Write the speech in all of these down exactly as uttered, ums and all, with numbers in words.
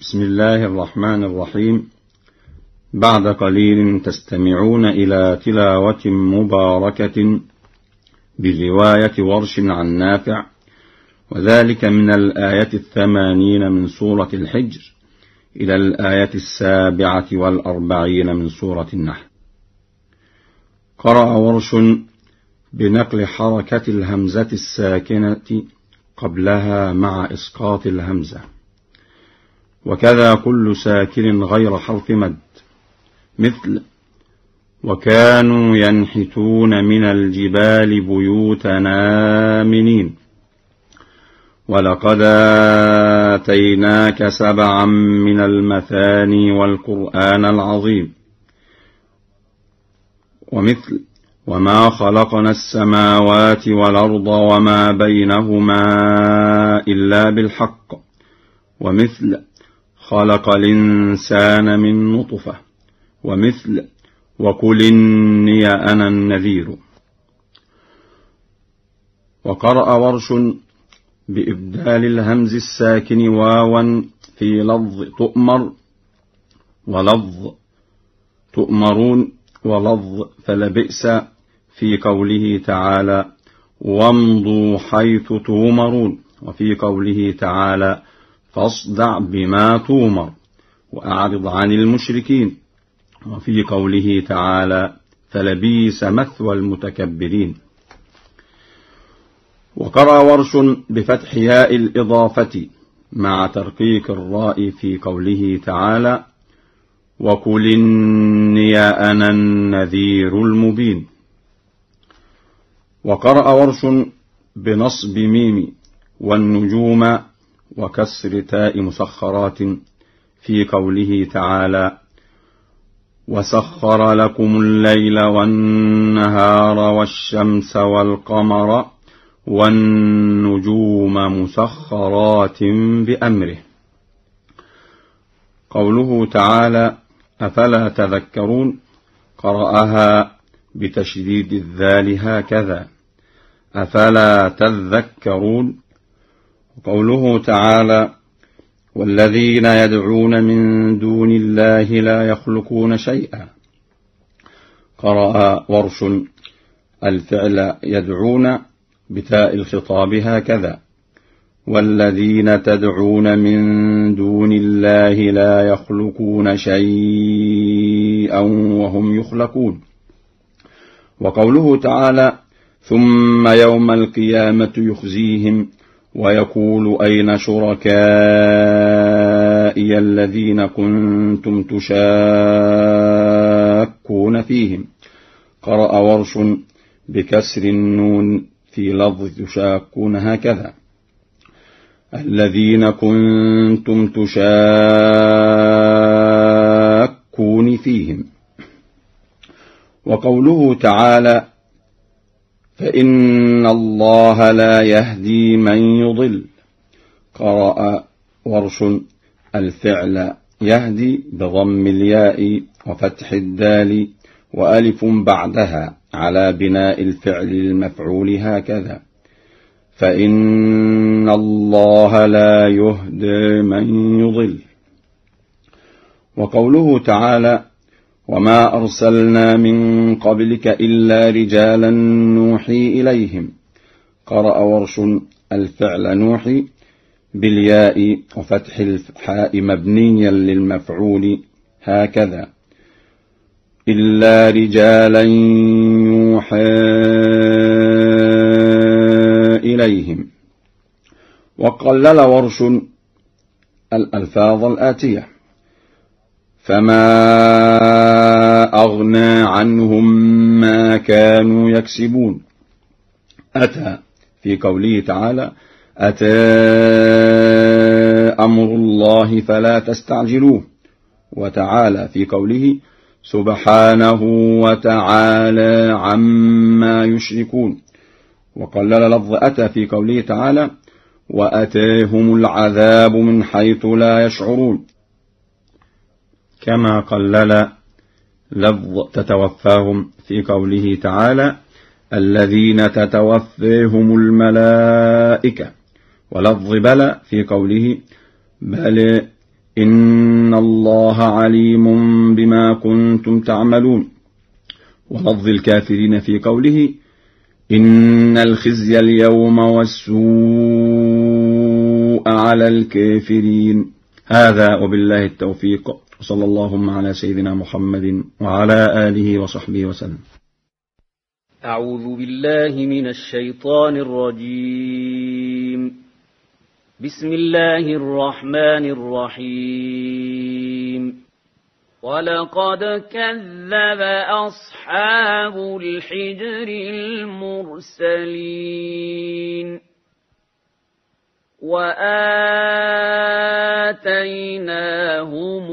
بسم الله الرحمن الرحيم. بعد قليل تستمعون إلى تلاوة مباركة برواية ورش عن نافع، وذلك من الآية الثمانين من سورة الحجر إلى الآية السابعة والأربعين من سورة النحل. قرأ ورش بنقل حركة الهمزة الساكنة قبلها مع إسقاط الهمزة، وكذا كل ساكن غير حرف مد، مثل وكانوا ينحتون من الجبال بيوتنا آمنين، ولقد آتيناك سبعا من المثاني والقرآن العظيم، ومثل وما خلقنا السماوات والأرض وما بينهما إلا بالحق، ومثل خلق الإنسان من نطفة، ومثل وقل إني أنا النذير. وقرأ ورش بإبدال الهمز الساكن واوا في لفظ تؤمر ولفظ تؤمرون ولفظ فلبئس في قوله تعالى وامضوا حيث تؤمرون، وفي قوله تعالى فاصدع بما تؤمر وأعرض عن المشركين، وفي قوله تعالى فلبئس مثوى المتكبرين. وقرأ ورش بفتح ياء الإضافة مع ترقيق الراء في قوله تعالى وقل إني أنا النذير المبين. وقرأ ورش بنصب ميم والنجوم وكسر تاء مسخرات في قوله تعالى وسخر لكم الليل والنهار والشمس والقمر والنجوم مسخرات بأمره. قوله تعالى أفلا تذكرون قرأها بتشديد الذال هكذا أفلا تذكرون. وقوله تعالى والذين يدعون من دون الله لا يخلقون شيئا قرأ ورش الفعل يدعون بتاء الخطاب هكذا والذين تدعون من دون الله لا يخلقون شيئا وهم يخلقون. وقوله تعالى ثم يوم القيامة يخزيهم ويقول أين شركائي الذين كنتم تشاكون فيهم قرأ ورش بكسر النون في لفظ تشاكون هكذا الذين كنتم تشاكون فيهم. وقوله تعالى فإن الله لا يهدي من يضل قرأ ورش الفعل يهدي بضم الياء وفتح الدال وألف بعدها على بناء الفعل المفعول هكذا فإن الله لا يهدي من يضل. وقوله تعالى وما أرسلنا من قبلك إلا رجالا نوحي إليهم قرأ ورش الفعل نوحي بالياء وفتح الحاء مبنيا للمفعول هكذا إلا رجالا يوحى إليهم. وقلل ورش الألفاظ الآتية فما أغنى عنهم ما كانوا يكسبون أتى في قوله تعالى أتى أمر الله فلا تستعجلوه، وتعالى في قوله سبحانه وتعالى عما يشركون. وقلل لفظ أتى في قوله تعالى وأتاهم العذاب من حيث لا يشعرون، كما قلل لفظ تتوفاهم في قوله تعالى الذين تتوفاهم الملائكة، ولفظ بلى في قوله بل إن الله عليم بما كنتم تعملون. ولفظ الكافرين في قوله إن الخزي اليوم والسوء على الكافرين. هذا وبالله التوفيق، صلى اللهم على سيدنا محمد وعلى آله وصحبه وسلم. أعوذ بالله من الشيطان الرجيم. بسم الله الرحمن الرحيم. ولقد كذب أصحاب الحجر المرسلين وآتيناهم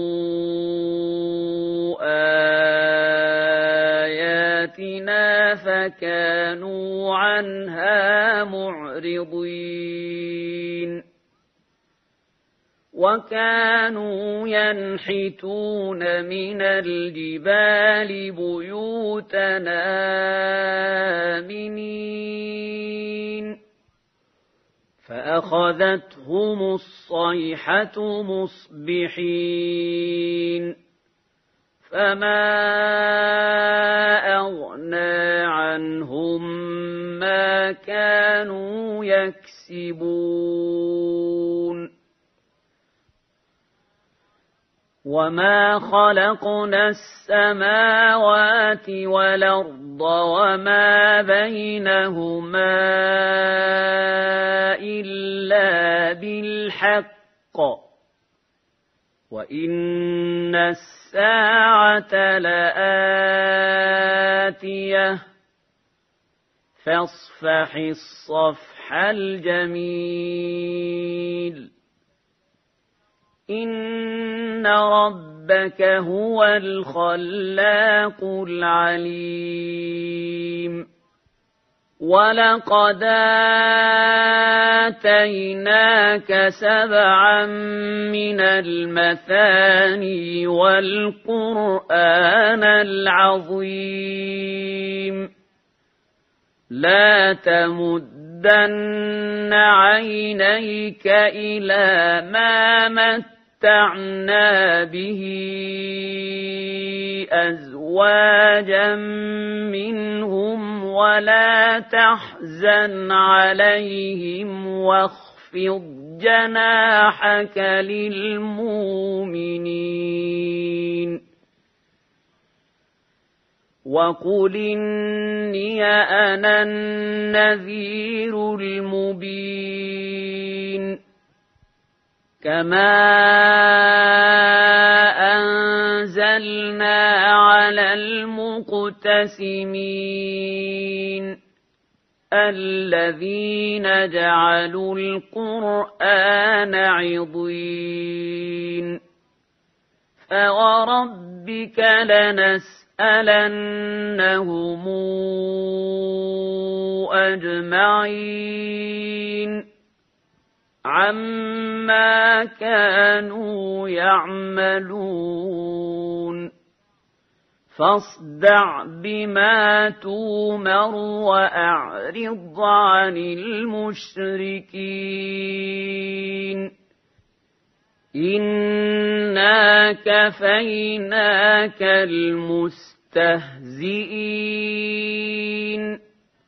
آياتنا فكانوا عنها معرضين وكانوا ينحتون من الجبال بيوتا آمنين فأخذتهم الصيحة مصبحين فما أغنى عنهم ما كانوا يكسبون وما خلقنا السماوات والأرض وما بينهما إلا بالحق وإن الساعة لآتية فاصفح الصفح الجميل إن ربك هو الخلاق العليم ولقد آتيناك سبعا من المثاني والقرآن العظيم لا تمدن عينيك إلى ما متعنا به أزواجا منهم ولا تحزن عليهم واخفض جناحك للمؤمنين وقل إني أنا النذير المبين كما أنزلنا على المقتسمين الذين جعلوا القرآن عضين فوربك لنسألنهم أجمعين عما كانوا يعملون فاصدع بما تومر وأعرض عن المشركين إنا كفيناك المستهزئين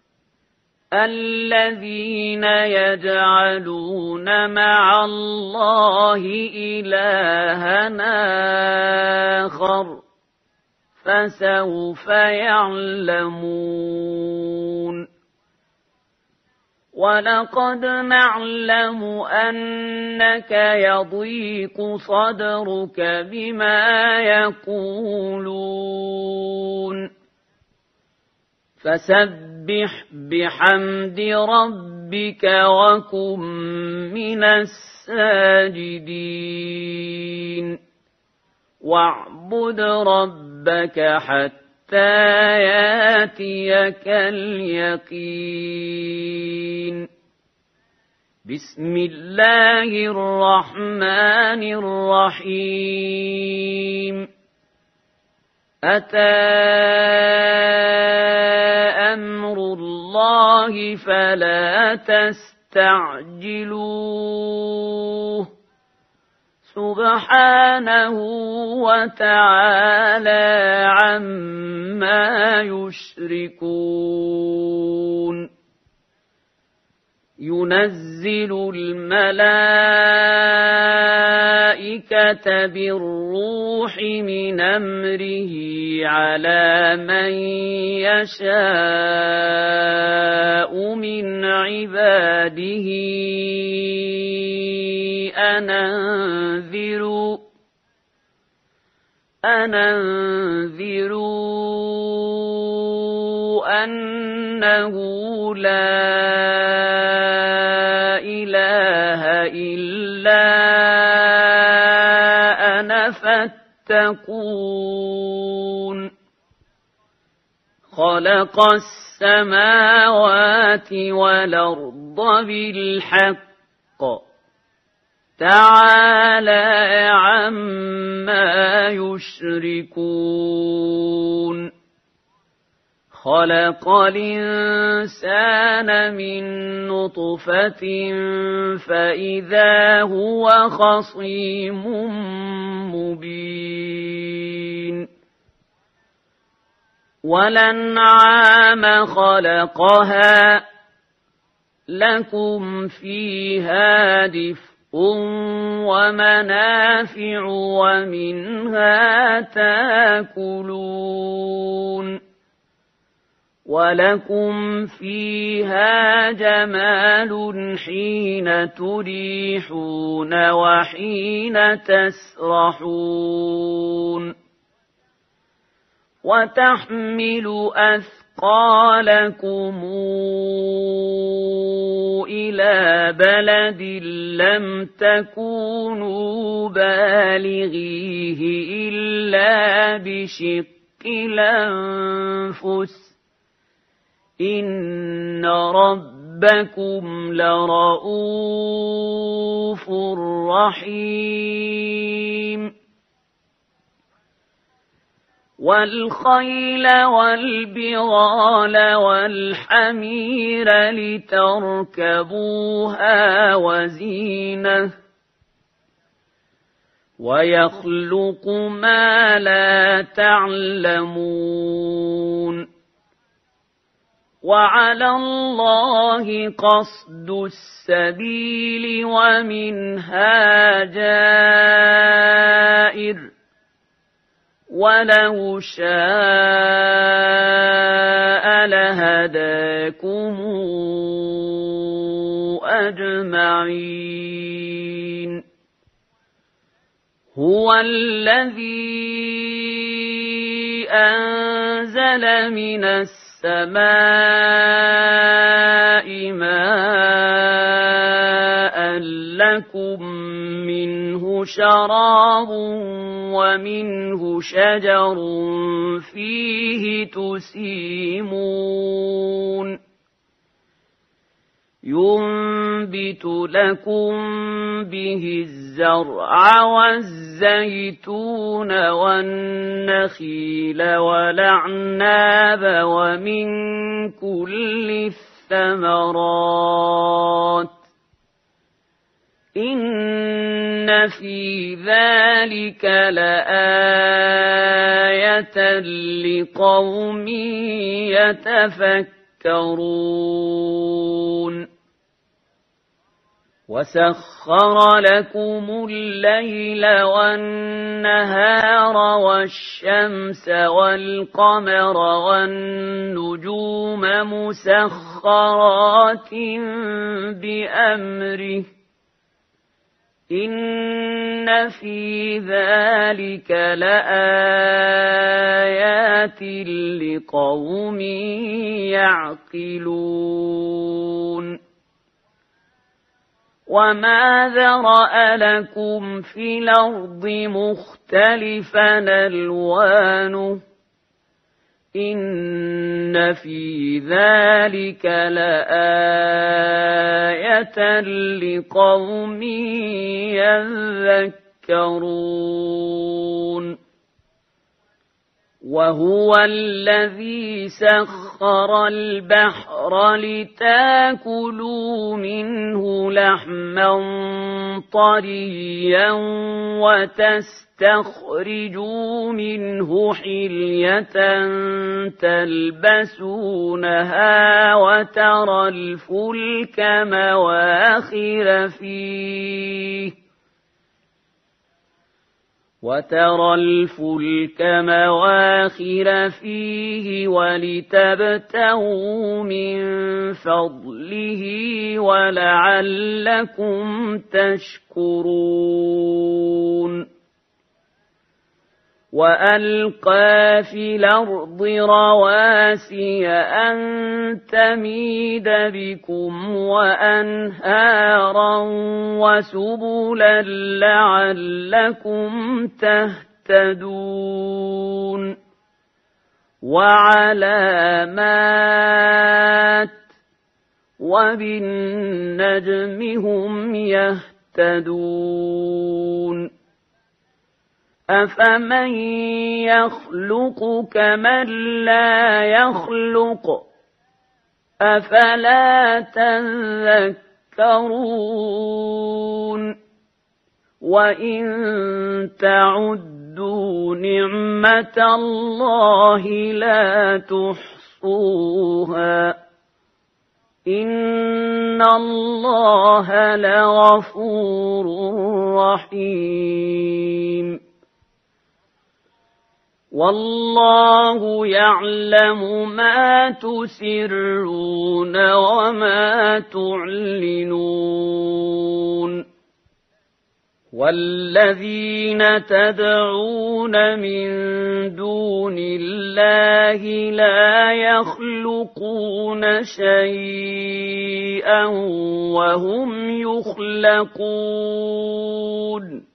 الذين يجعلون مع الله إلهًا آخر فسوف يعلمون ولقد نعلم أنك يضيق صدرك بما يقولون فسبح بحمد ربك وكن من الساجدين واعبد ربك حتى ياتيك اليقين بسم الله الرحمن الرحيم أتى أمر الله فلا تستعجلوه سبحانه وتعالى عما يشركون ينزل الملائكة بالروح من أمره على من يشاء من عباده أن أنذروا أن أنذروا أنه لا إله إلا أنا فاتقون خلق السماوات والأرض بالحق تعالى عما يشركون خلق الإنسان من نطفة فإذا هو خصيم مبين والأنعام خلقها لكم فيها دفء ومنافع ومنها تاكلون ولكم فيها جمال حين تريحون وحين تسرحون وتحمل أثقالكم إلى بلد لم تكونوا بالغيه إلا بشق الأنفس إن ربكم لرؤوف رحيم والخيل والبغال والحمير لتركبوها وزينة ويخلق ما لا تعلمون وعلى الله قصد السبيل ومنها جائر ولو شاء لهداكم أجمعين هو الذي أنزل من السماء ماء لكم منه شراب ومنه شجر فيه تسيمون ينبت لكم به الزرع والزيتون والنخيل والأعناب ومن كل الثمرات إن في ذلك لآية لقوم يتفكرون وسخر لكم الليل والنهار والشمس والقمر والنجوم مسخرات بأمره إن في ذلك لآيات لقوم يعقلون وما ذرأ لكم في الأرض مختلفا ألوانه إن في ذلك لآية لقوم يذكرون وهو الذي سخر البحر لتاكلوا منه لحما طريا وتستخرجوا منه حلية تلبسونها وترى الفلك مواخر فيه وترى الفلك مواخر فيه ولتبتغوا من فضله ولعلكم تشكرون وألقى في الأرض رواسي أن تميد بكم وأنهارا وسبلا لعلكم تهتدون وعلامات وبالنجم هم يهتدون أفمن يخلق كمن لا يخلق أفلا تذكرون وإن تعدوا نعمة الله لا تحصوها إن الله لغفور رحيم والله يعلم ما تسرون وما تعلنون والذين تدعون من دون الله لا يخلقون شيئا وهم يخلقون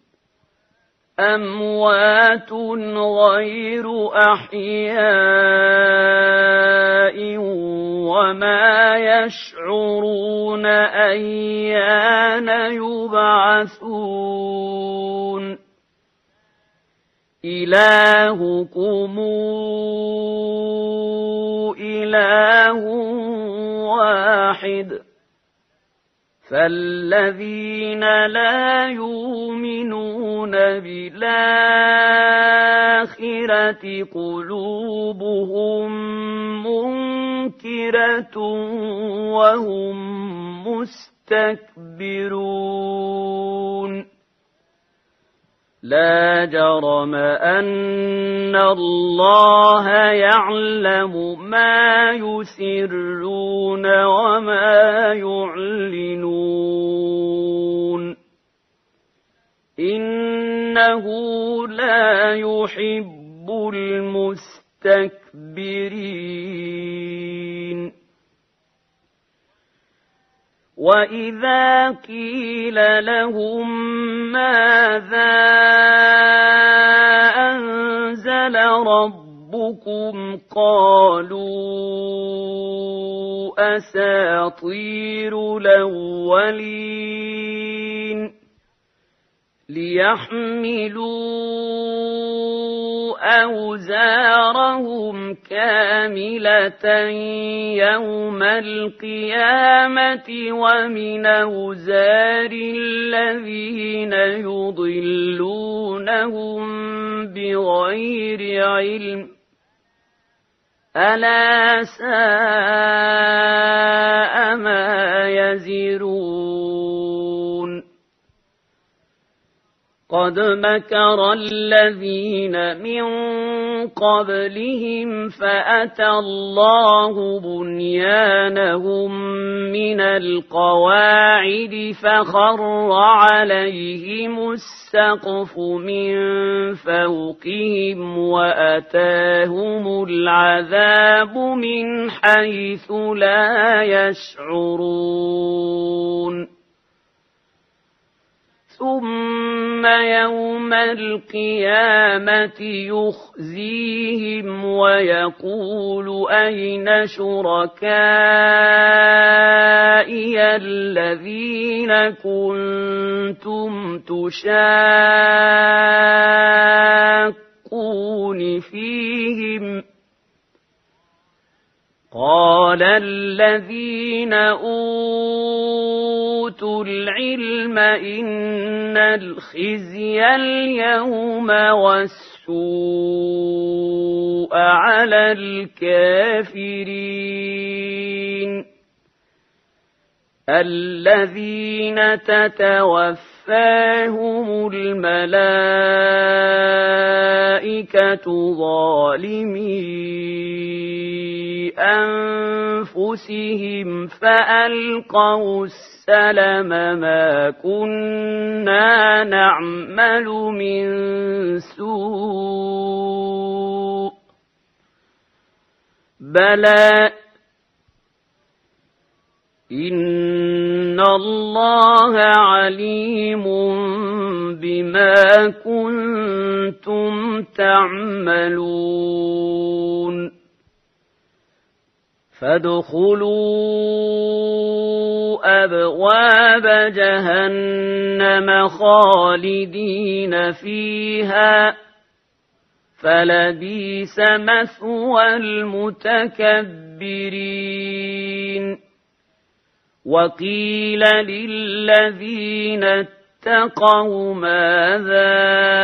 أموات غير أحياء وما يشعرون أيان يبعثون إلهكم إله واحد فالذين لا يؤمنون بالآخرة قلوبهم منكرة وهم مستكبرون لا جرم أن الله يعلم ما يسرون وما يعلنون إنه لا يحب المستكبرين وإذا قيل لهم ماذا أنزل ربكم قالوا أساطير الأولين ليحملوا أوزارهم كاملة يوم القيامة ومن أوزار الذين يضلونهم بغير علم ألا ساء ما يزرون قد مكر الذين من قبلهم فأتى الله بنيانهم من القواعد فخر عليهم السقف من فوقهم وأتاهم العذاب من حيث لا يشعرون ثم يوم القيامة يخزيهم ويقول أين شركائي الذين كنتم تشاقون فيهم الذين أوتوا العلم إن الخزي اليوم والسوء على الكافرين الذين تتوفاهم الملائكة ظالمي أنفسهم فألقوا السلم ما كنا نعمل من سوء بلى إن الله عليم بما كنتم تعملون فادخلوا أبواب جهنم خالدين فيها فلبئس مثوى المتكبرين وقيل للذين اتقوا ماذا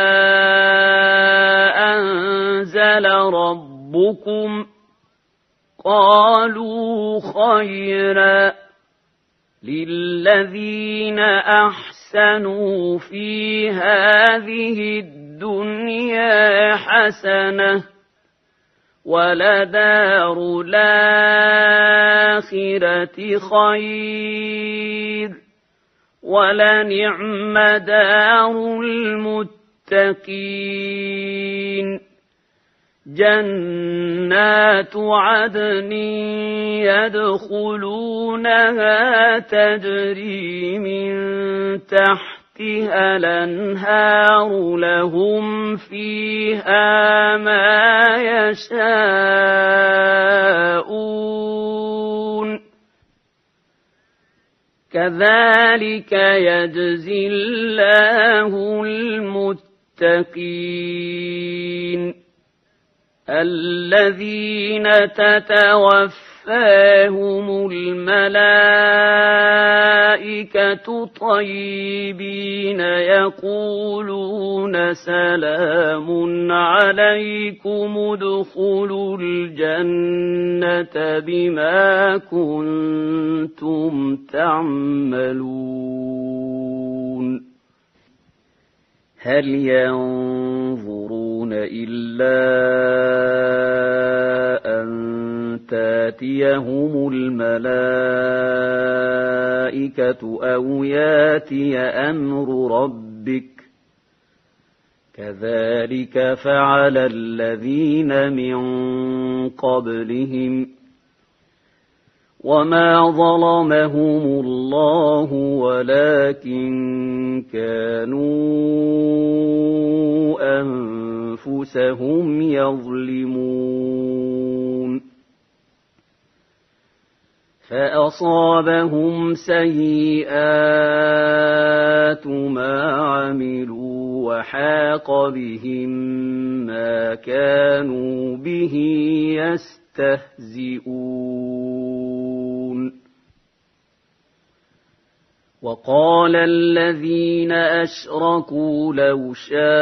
أنزل ربكم قالوا خيرا للذين أحسنوا في هذه الدنيا حسنة ولدار الآخرة خير ولنعم دار المتقين جنات عدن يدخلونها تجري من تحتها الأنهار لهم فيها ما يشاءون كذلك يجزي الله المتقين الذين تتوفاهم الملائكة طيبين يقولون سلام عليكم ادخلوا الجنة بما كنتم تعملون هل ينظرون إلا أن تاتيهم الملائكة أو ياتي أمر ربك كذلك فعل الذين من قبلهم وما ظلمهم الله ولكن كانوا أنفسهم يظلمون فأصابهم سيئات ما عملوا وحاق بهم ما كانوا به يستهزئون وقال الذين أشركوا لو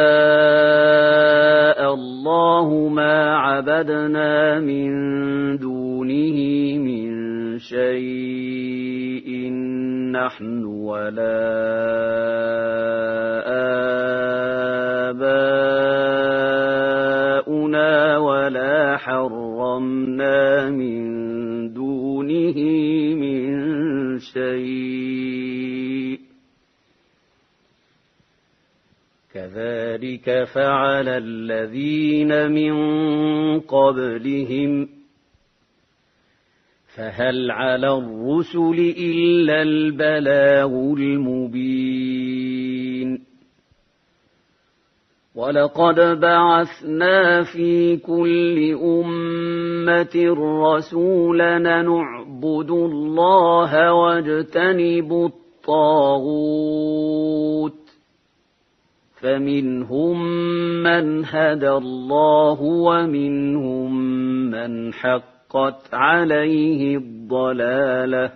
شاء الله ما عبدنا من دونه من شيء نحن ولا آباؤنا ولا حرمنا من دونه من شيء كذلك فعل الذين من قبلهم فهل على الرسل إلا البلاغ المبين ولقد بعثنا في كل أمة رسولا نعبد الله واجتنب الطاغوت فمنهم من هدى الله ومنهم من حق حقت عليه الضلالة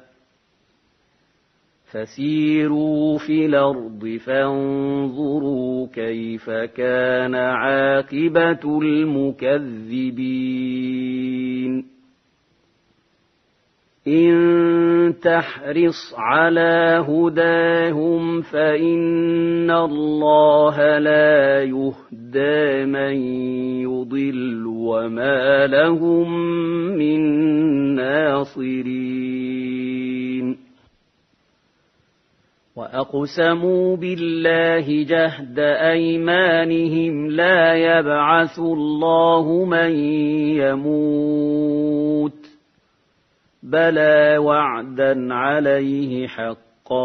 فسيروا في الأرض فانظروا كيف كان عاقبة المكذبين إن تحرص على هداهم فإن الله لا يهدى من يضل وما لهم من ناصرين وأقسموا بالله جهد أيمانهم لا يبعث الله من يموت بلى وعدا عليه حقا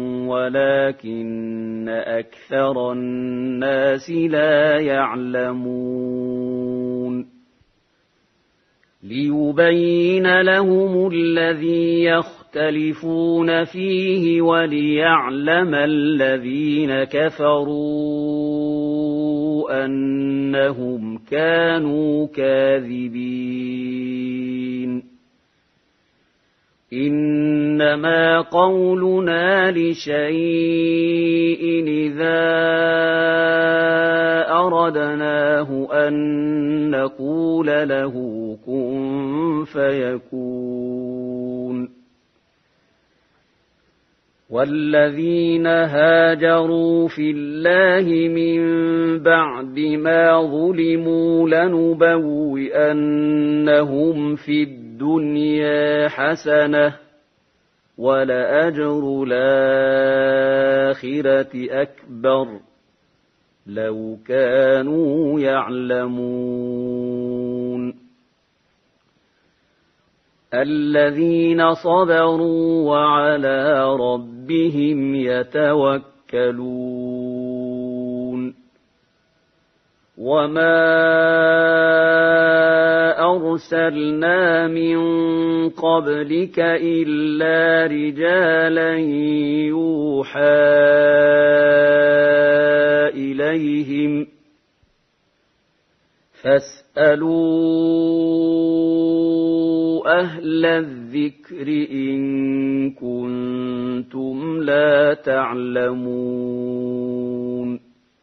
ولكن أكثر الناس لا يعلمون ليبين لهم الذي يختلفون فيه وليعلم الذين كفروا أنهم كانوا كاذبين إنما قولنا لشيء إذا أردناه أن نقول له كن فيكون والذين هاجروا في الله من بعد ما ظلموا لنبوئنهم في الدنيا حسنة ولأجر الآخرة أكبر لو كانوا يعلمون الذين صبروا وعلى ربهم يتوكلون وما أرسلنا من قبلك إلا رجالا يوحى إليهم فاسألوا أهل الذكر إن كنتم لا تعلمون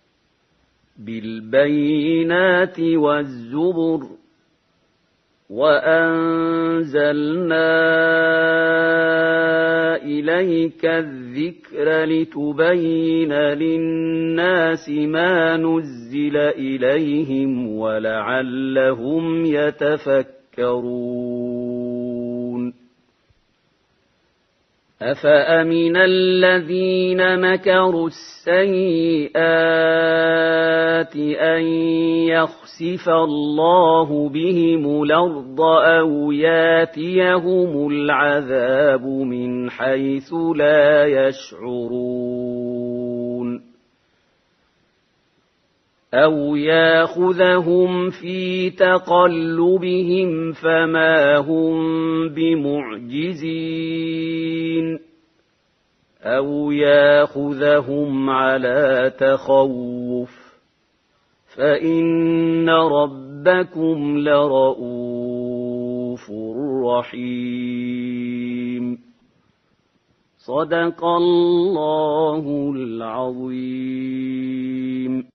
بالبينات والزبر وأنزلنا إليك الذكر لتبين للناس ما نزل إليهم ولعلهم يتفكرون أفأمن الذين مكروا السيئات أن يخسف الله بهم الأرض أو ياتيهم العذاب من حيث لا يشعرون أو ياخذهم في تقلبهم فما هم بمعجزين أو ياخذهم على تخوف فإن ربكم لرؤوف رحيم صدق الله العظيم.